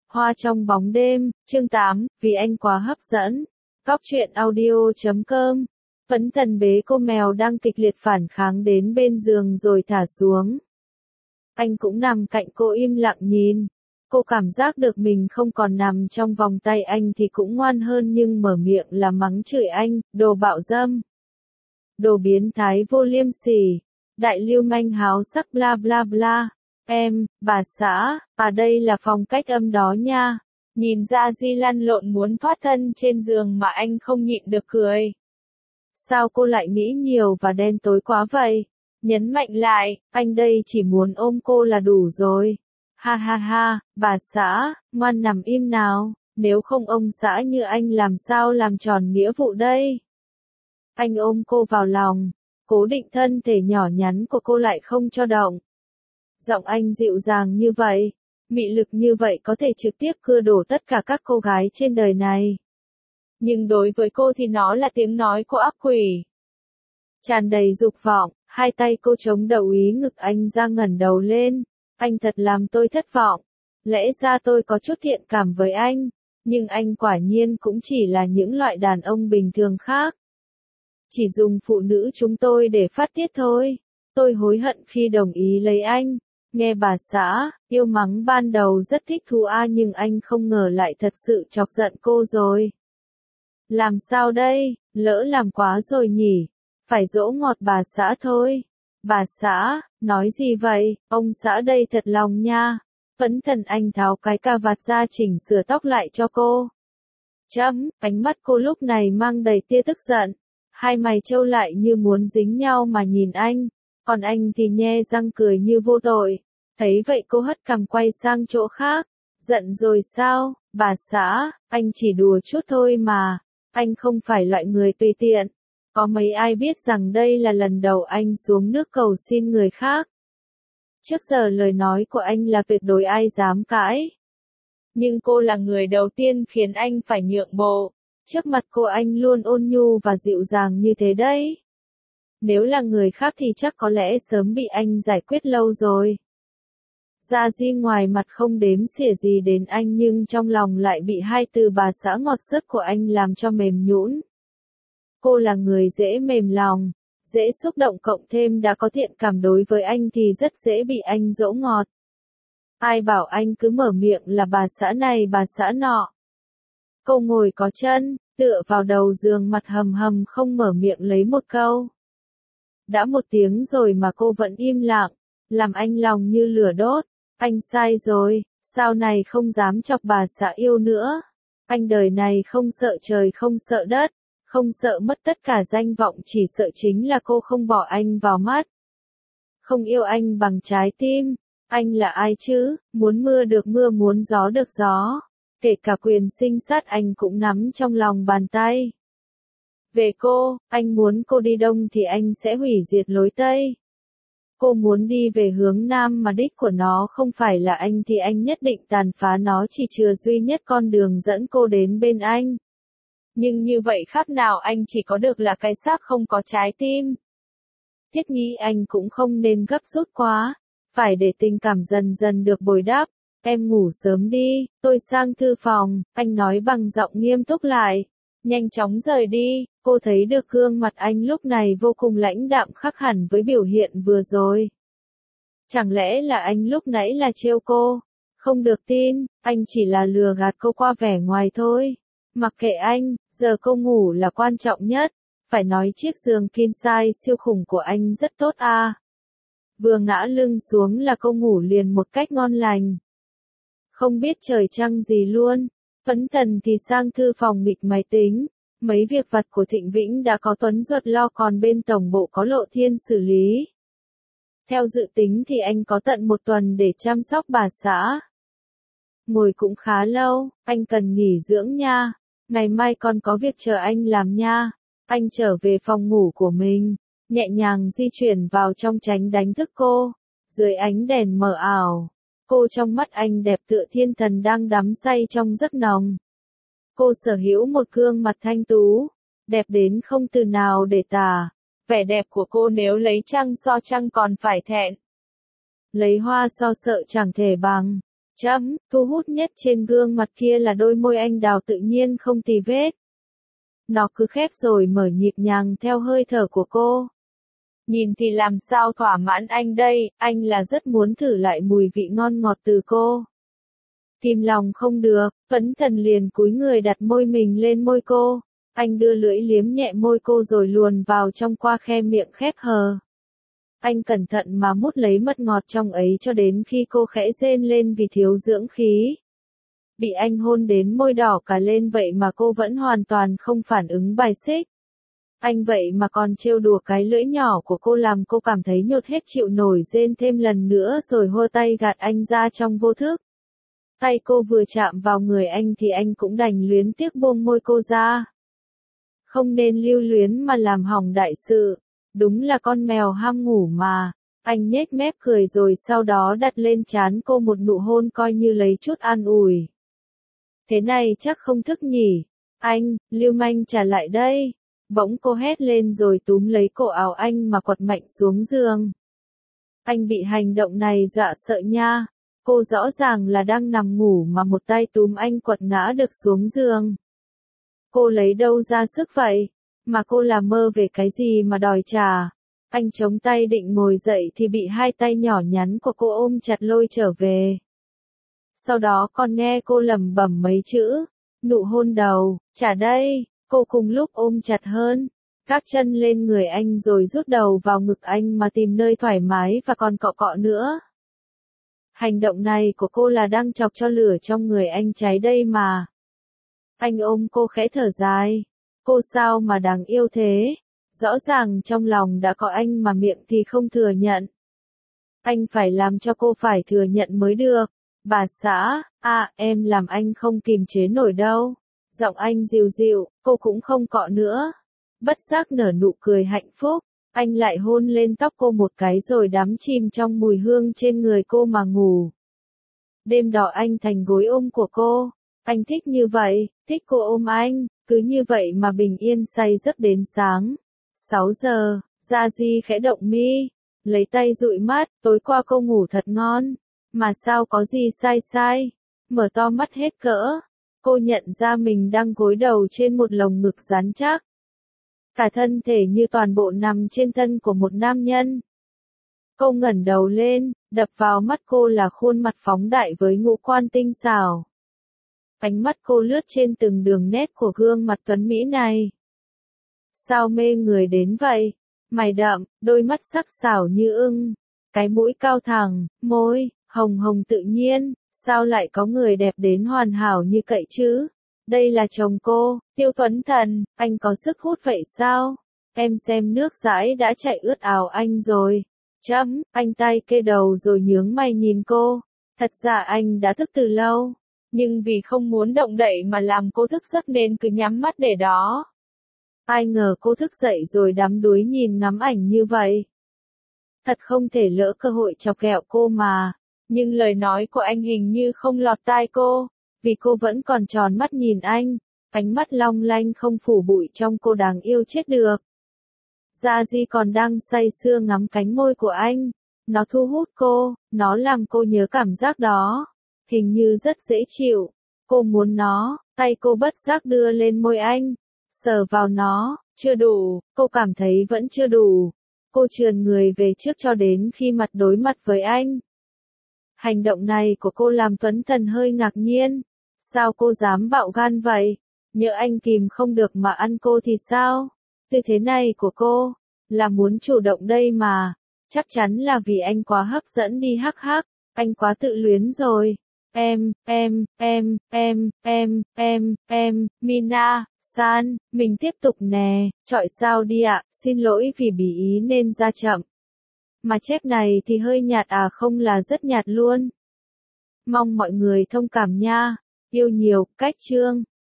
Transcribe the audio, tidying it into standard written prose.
Hoa trong bóng đêm, chương 8, vì anh quá hấp dẫn. Cóc truyện audio.com. Phấn thần bế cô mèo đang kịch liệt phản kháng đến bên giường rồi thả xuống. Anh cũng nằm cạnh cô im lặng nhìn. Cô cảm giác được mình không còn nằm trong vòng tay anh thì cũng ngoan hơn, nhưng mở miệng là mắng chửi anh, đồ bạo dâm. Đồ biến thái vô liêm sỉ. Đại lưu manh háo sắc bla bla bla. Em, bà xã, đây là phong cách âm đó nha. Nhìn ra Di lăn lộn muốn thoát thân trên giường mà anh không nhịn được cười. Sao cô lại nghĩ nhiều và đen tối quá vậy? Nhấn mạnh lại, anh đây chỉ muốn ôm cô là đủ rồi. Ha ha ha, bà xã, ngoan nằm im nào, nếu không ông xã như anh làm sao làm tròn nghĩa vụ đây? Anh ôm cô vào lòng, cố định thân thể nhỏ nhắn của cô lại không cho động. Giọng anh dịu dàng như vậy, mị lực như vậy có thể trực tiếp cưa đổ tất cả các cô gái trên đời này. Nhưng đối với cô thì nó là tiếng nói của ác quỷ. Tràn đầy dục vọng, hai tay cô chống đầu ý ngực anh ra ngẩng đầu lên. Anh thật làm tôi thất vọng. Lẽ ra tôi có chút thiện cảm với anh, nhưng anh quả nhiên cũng chỉ là những loại đàn ông bình thường khác. Chỉ dùng phụ nữ chúng tôi để phát tiết thôi. Tôi hối hận khi đồng ý lấy anh. Nghe bà xã, yêu mắng ban đầu rất thích thú nhưng anh không ngờ lại thật sự chọc giận cô rồi. Làm sao đây, lỡ làm quá rồi nhỉ, phải dỗ ngọt bà xã thôi. Bà xã, nói gì vậy, ông xã đây thật lòng nha. Phấn thần anh tháo cái cà vạt ra chỉnh sửa tóc lại cho cô. Ánh mắt cô lúc này mang đầy tia tức giận. Hai mày trâu lại như muốn dính nhau mà nhìn anh. Còn anh thì nhe răng cười như vô tội. Thấy vậy cô hất cằm quay sang chỗ khác. Giận rồi sao, bà xã, anh chỉ đùa chút thôi mà. Anh không phải loại người tùy tiện. Có mấy ai biết rằng đây là lần đầu anh xuống nước cầu xin người khác. Trước giờ lời nói của anh là tuyệt đối ai dám cãi. Nhưng cô là người đầu tiên khiến anh phải nhượng bộ. Trước mặt cô anh luôn ôn nhu và dịu dàng như thế đấy. Nếu là người khác thì chắc có lẽ sớm bị anh giải quyết lâu rồi. Ra Di ngoài mặt không đếm xỉa gì đến anh, nhưng trong lòng lại bị hai từ bà xã ngọt xớt của anh làm cho mềm nhũn. Cô là người dễ mềm lòng, dễ xúc động, cộng thêm đã có thiện cảm đối với anh thì rất dễ bị anh dỗ ngọt. Ai bảo anh cứ mở miệng là bà xã này bà xã nọ. Cô ngồi có chân, tựa vào đầu giường mặt hầm hầm không mở miệng lấy một câu. Đã 1 tiếng rồi mà cô vẫn im lặng, làm anh lòng như lửa đốt. Anh sai rồi, sau này không dám chọc bà xã yêu nữa. Anh đời này không sợ trời không sợ đất, không sợ mất tất cả danh vọng, chỉ sợ chính là cô không bỏ anh vào mắt. Không yêu anh bằng trái tim. Anh là ai chứ, muốn mưa được mưa, muốn gió được gió. Kể cả quyền sinh sát anh cũng nắm trong lòng bàn tay. Về cô, anh muốn cô đi đông thì anh sẽ hủy diệt lối Tây. Cô muốn đi về hướng Nam mà đích của nó không phải là anh thì anh nhất định tàn phá nó, chỉ chừa duy nhất con đường dẫn cô đến bên anh. Nhưng như vậy khác nào anh chỉ có được là cái xác không có trái tim. Thiết nghĩ anh cũng không nên gấp rút quá, phải để tình cảm dần dần được bồi đắp. Em ngủ sớm đi, tôi sang thư phòng, anh nói bằng giọng nghiêm túc lại. Nhanh chóng rời đi, cô thấy được gương mặt anh lúc này vô cùng lãnh đạm, khác hẳn với biểu hiện vừa rồi. Chẳng lẽ là anh lúc nãy là trêu cô? Không được tin, anh chỉ là lừa gạt cô qua vẻ ngoài thôi. Mặc kệ anh, giờ cô ngủ là quan trọng nhất. Phải nói chiếc giường king size siêu khủng của anh rất tốt Vừa ngã lưng xuống là cô ngủ liền một cách ngon lành. Không biết trời trăng gì luôn. Phấn thần thì sang thư phòng nghịch máy tính. Mấy việc vặt của Thịnh Vĩnh đã có Tuấn Duật lo, còn bên tổng bộ có Lộ Thiên xử lý. Theo dự tính thì anh có tận 1 tuần để chăm sóc bà xã. Ngồi cũng khá lâu, anh cần nghỉ dưỡng nha. Ngày mai còn có việc chờ anh làm nha. Anh trở về phòng ngủ của mình, nhẹ nhàng di chuyển vào trong tránh đánh thức cô. Dưới ánh đèn mờ ảo, cô trong mắt anh đẹp tựa thiên thần đang đắm say trong giấc nồng. Cô sở hữu một gương mặt thanh tú, đẹp đến không từ nào để tả. Vẻ đẹp của cô nếu lấy trăng so trăng còn phải thẹn. Lấy hoa so sợ chẳng thể bằng. Thu hút nhất trên gương mặt kia là đôi môi anh đào tự nhiên không tì vết. Nó cứ khép rồi mở nhịp nhàng theo hơi thở của cô. Nhìn thì làm sao thỏa mãn anh đây, anh là rất muốn thử lại mùi vị ngon ngọt từ cô. Kìm lòng không được, Phẫn Thần liền cúi người đặt môi mình lên môi cô. Anh đưa lưỡi liếm nhẹ môi cô rồi luồn vào trong qua khe miệng khép hờ. Anh cẩn thận mà mút lấy mật ngọt trong ấy cho đến khi cô khẽ rên lên vì thiếu dưỡng khí. Bị anh hôn đến môi đỏ cả lên vậy mà cô vẫn hoàn toàn không phản ứng bài xích. Anh vậy mà còn trêu đùa cái lưỡi nhỏ của cô làm cô cảm thấy nhột hết chịu nổi, rên thêm lần nữa rồi hô tay gạt anh ra trong vô thức. Tay cô vừa chạm vào người anh thì anh cũng đành luyến tiếc buông môi cô ra. Không nên lưu luyến mà làm hỏng đại sự. Đúng là con mèo ham ngủ mà. Anh nhếch mép cười rồi sau đó đặt lên trán cô một nụ hôn coi như lấy chút an ủi. Thế này chắc không thức nhỉ? Anh, lưu manh trả lại đây. Bỗng cô hét lên rồi túm lấy cổ áo anh mà quật mạnh xuống giường. Anh bị hành động này dọa sợ nha. Cô rõ ràng là đang nằm ngủ mà một tay túm anh quật ngã được xuống giường. Cô lấy đâu ra sức vậy? Mà cô là mơ về cái gì mà đòi trả? Anh chống tay định ngồi dậy thì bị hai tay nhỏ nhắn của cô ôm chặt lôi trở về. Sau đó còn nghe cô lẩm bẩm mấy chữ. Nụ hôn đầu, trả đây. Cô cùng lúc ôm chặt hơn. Gác chân lên người anh rồi rút đầu vào ngực anh mà tìm nơi thoải mái và còn cọ cọ nữa. Hành động này của cô là đang chọc cho lửa trong người anh cháy đây mà. Anh ôm cô khẽ thở dài. Cô sao mà đáng yêu thế? Rõ ràng trong lòng đã có anh mà miệng thì không thừa nhận. Anh phải làm cho cô phải thừa nhận mới được. Bà xã, em làm anh không kìm chế nổi đâu. Giọng anh dịu dịu, cô cũng không cọ nữa. Bất giác nở nụ cười hạnh phúc. Anh lại hôn lên tóc cô một cái rồi đắm chìm trong mùi hương trên người cô mà ngủ. Đêm đó anh thành gối ôm của cô. Anh thích như vậy, thích cô ôm anh, cứ như vậy mà bình yên say giấc đến sáng. 6 giờ, Gia Di khẽ động mi, lấy tay dụi mắt, tối qua cô ngủ thật ngon, mà sao có gì sai? Mở to mắt hết cỡ, cô nhận ra mình đang gối đầu trên một lồng ngực rắn chắc. Cả thân thể như toàn bộ nằm trên thân của một nam nhân. Cô ngẩng đầu lên, đập vào mắt cô là khuôn mặt phóng đại với ngũ quan tinh xảo. Ánh mắt cô lướt trên từng đường nét của gương mặt tuấn mỹ này. Sao mê người đến vậy? Mày đậm, đôi mắt sắc sảo như ưng, cái mũi cao thẳng, môi hồng hồng tự nhiên, sao lại có người đẹp đến hoàn hảo như cậy chứ? Đây là chồng cô, Tiêu Tuấn Thần, anh có sức hút vậy sao? Em xem nước dãi đã chạy ướt áo anh rồi. Anh tay kê đầu rồi nhướng mày nhìn cô. Thật ra anh đã thức từ lâu, nhưng vì không muốn động đậy mà làm cô thức giấc nên cứ nhắm mắt để đó. Ai ngờ cô thức dậy rồi đắm đuối nhìn ngắm ảnh như vậy. Thật không thể lỡ cơ hội chọc ghẹo cô mà. Nhưng lời nói của anh hình như không lọt tai cô, vì cô vẫn còn tròn mắt nhìn anh, ánh mắt long lanh không phủ bụi trong cô đáng yêu chết được. Gia Di còn đang say sưa ngắm cánh môi của anh, nó thu hút cô, nó làm cô nhớ cảm giác đó, hình như rất dễ chịu, cô muốn nó, tay cô bất giác đưa lên môi anh, sờ vào nó, chưa đủ, cô cảm thấy vẫn chưa đủ, cô trườn người về trước cho đến khi mặt đối mặt với anh. Hành động này của cô làm Tuấn Thần hơi ngạc nhiên. Sao cô dám bạo gan vậy? Nhỡ anh kìm không được mà ăn cô thì sao? Tư thế này của cô, là muốn chủ động đây mà. Chắc chắn là vì anh quá hấp dẫn đi hắc hắc, anh quá tự luyến rồi. Mina, San, mình tiếp tục nè, chọi sao đi ạ, xin lỗi vì bí ý nên ra chậm. Mà chép này thì hơi nhạt không là rất nhạt luôn. Mong mọi người thông cảm nha. Yêu nhiều, cách chương.